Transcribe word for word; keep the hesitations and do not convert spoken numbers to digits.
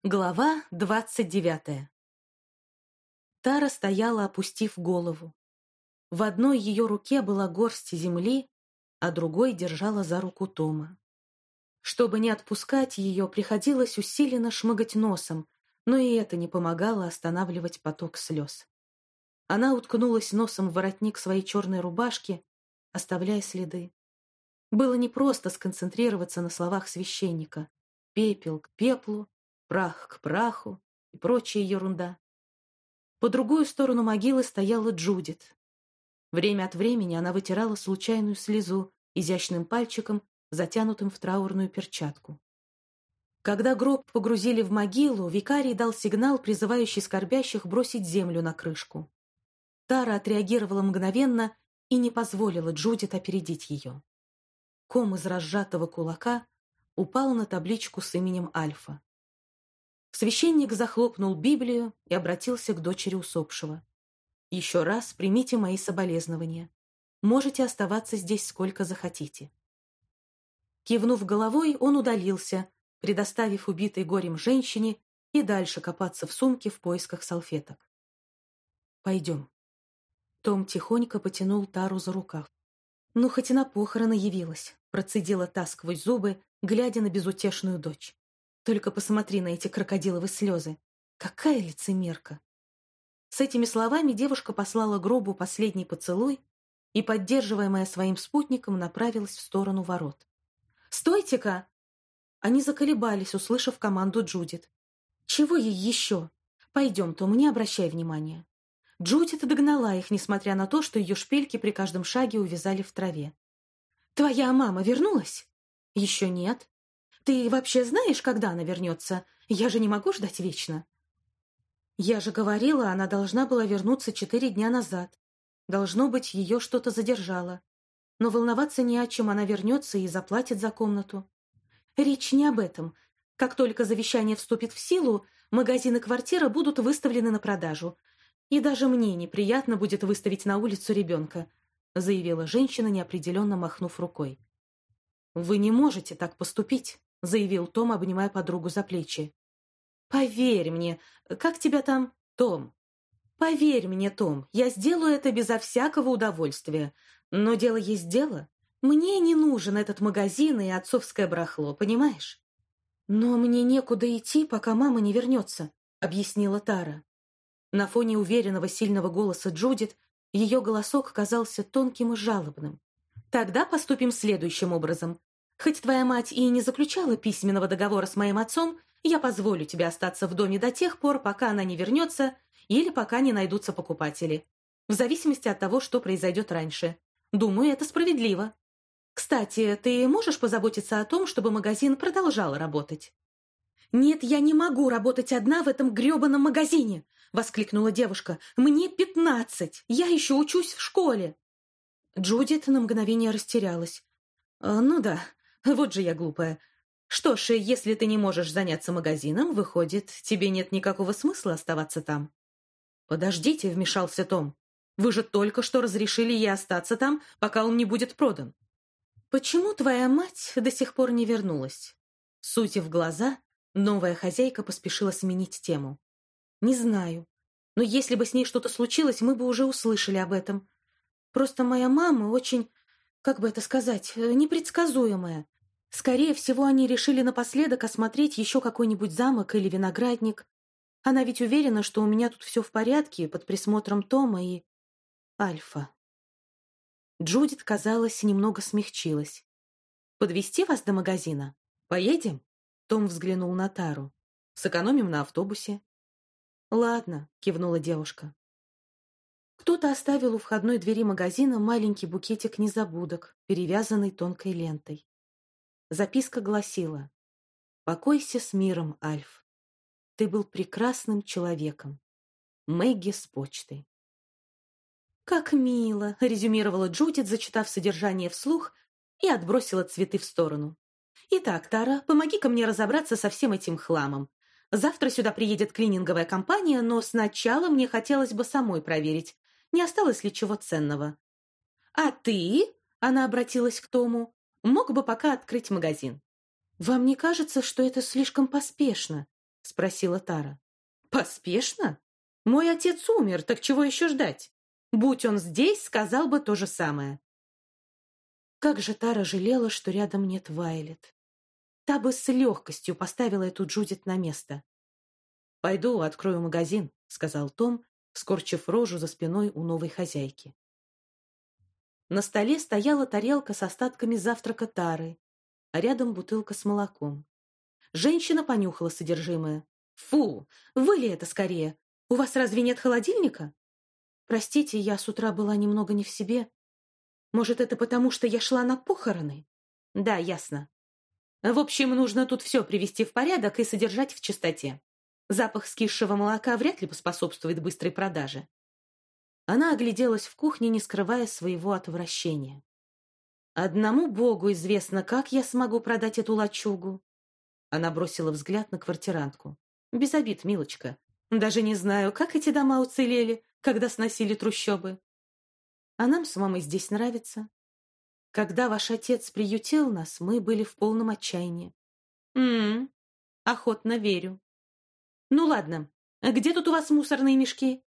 Глава двадцать девятая. Тара стояла, опустив голову. В одной ее руке была горсть земли, а другой держала за руку Тома. Чтобы не отпускать ее, приходилось усиленно шмыгать носом, но и это не помогало останавливать поток слез. Она уткнулась носом в воротник своей черной рубашки, оставляя следы. Было непросто сконцентрироваться на словах священника. Пепел к пеплу, прах к праху и прочая ерунда. По другую сторону могилы стояла Джудит. Время от времени она вытирала случайную слезу изящным пальчиком, затянутым в траурную перчатку. Когда гроб погрузили в могилу, викарий дал сигнал, призывающий скорбящих бросить землю на крышку. Тара отреагировала мгновенно и не позволила Джудит опередить ее. Ком из разжатого кулака упал на табличку с именем Альфа. Священник захлопнул Библию и обратился к дочери усопшего. «Еще раз примите мои соболезнования. Можете оставаться здесь сколько захотите». Кивнув головой, он удалился, предоставив убитой горем женщине и дальше копаться в сумке в поисках салфеток. «Пойдем». Том тихонько потянул Тару за рукав. «Ну, хоть и на похороны явилась», — процедила та сквозь зубы, глядя на безутешную дочь. «Только посмотри на эти крокодиловые слезы. Какая лицемерка!» С этими словами девушка послала гробу последний поцелуй и, поддерживаемая своим спутником, направилась в сторону ворот. «Стойте-ка!» Они заколебались, услышав команду Джудит. «Чего ей еще? Пойдем, Том, не обращай внимания». Джудит догнала их, несмотря на то, что ее шпильки при каждом шаге увязали в траве. «Твоя мама вернулась?» «Еще нет». «Ты вообще знаешь, когда она вернется? Я же не могу ждать вечно». «Я же говорила, она должна была вернуться четыре дня назад. Должно быть, ее что-то задержало. Но волноваться не о чем, она вернется и заплатит за комнату». «Речь не об этом. Как только завещание вступит в силу, магазин и квартира будут выставлены на продажу. И даже мне неприятно будет выставить на улицу ребенка», заявила женщина, неопределенно махнув рукой. «Вы не можете так поступить», заявил Том, обнимая подругу за плечи. «Поверь мне, как тебя там, Том? Поверь мне, Том, я сделаю это безо всякого удовольствия. Но дело есть дело. Мне не нужен этот магазин и отцовское барахло, понимаешь?» «Но мне некуда идти, пока мама не вернется», объяснила Тара. На фоне уверенного сильного голоса Джудит ее голосок казался тонким и жалобным. «Тогда поступим следующим образом. Хоть твоя мать и не заключала письменного договора с моим отцом, я позволю тебе остаться в доме до тех пор, пока она не вернется или пока не найдутся покупатели. В зависимости от того, что произойдет раньше. Думаю, это справедливо. Кстати, ты можешь позаботиться о том, чтобы магазин продолжал работать?» «Нет, я не могу работать одна в этом гребаном магазине!» — воскликнула девушка. «Мне пятнадцать! Я еще учусь в школе!» Джудит на мгновение растерялась. «Ну да, вот же я глупая. Что ж, если ты не можешь заняться магазином, выходит, тебе нет никакого смысла оставаться там». «Подождите», — вмешался Том. «Вы же только что разрешили ей остаться там, пока он не будет продан». «Почему твоя мать до сих пор не вернулась?» Сутив глаза, новая хозяйка поспешила сменить тему. «Не знаю. Но если бы с ней что-то случилось, мы бы уже услышали об этом. Просто моя мама очень, как бы это сказать, непредсказуемая. Скорее всего, они решили напоследок осмотреть еще какой-нибудь замок или виноградник. Она ведь уверена, что у меня тут все в порядке, под присмотром Тома и Альфа». Джудит, казалось, немного смягчилась. «Подвезти вас до магазина? Поедем?» Том взглянул на Тару. «Сэкономим на автобусе». «Ладно», — кивнула девушка. Кто-то оставил у входной двери магазина маленький букетик незабудок, перевязанный тонкой лентой. Записка гласила: «Покойся с миром, Альф. Ты был прекрасным человеком. Мэгги с почты». «Как мило», — резюмировала Джудит, зачитав содержание вслух, и отбросила цветы в сторону. «Итак, Тара, помоги-ка мне разобраться со всем этим хламом. Завтра сюда приедет клининговая компания, но сначала мне хотелось бы самой проверить, не осталось ли чего ценного. А ты, — она обратилась к Тому, — мог бы пока открыть магазин». «Вам не кажется, что это слишком поспешно?» — спросила Тара. «Поспешно? Мой отец умер, так чего еще ждать? Будь он здесь, сказал бы то же самое». Как же Тара жалела, что рядом нет Вайлет. Та бы с легкостью поставила эту Джудит на место. «Пойду открою магазин», — сказал Том, скорчив рожу за спиной у новой хозяйки. На столе стояла тарелка с остатками завтрака Тары, а рядом бутылка с молоком. Женщина понюхала содержимое. «Фу! Вылей это скорее! У вас разве нет холодильника?» «Простите, я с утра была немного не в себе. Может, это потому, что я шла на похороны?» «Да, ясно. В общем, нужно тут все привести в порядок и содержать в чистоте. Запах скисшего молока вряд ли поспособствует быстрой продаже». Она огляделась в кухне, не скрывая своего отвращения. «Одному Богу известно, как я смогу продать эту лачугу». Она бросила взгляд на квартирантку. «Без обид, милочка. Даже не знаю, как эти дома уцелели, когда сносили трущобы. А нам с мамой здесь нравится. Когда ваш отец приютил нас, мы были в полном отчаянии». «М-м, охотно верю. Ну ладно, где тут у вас мусорные мешки?»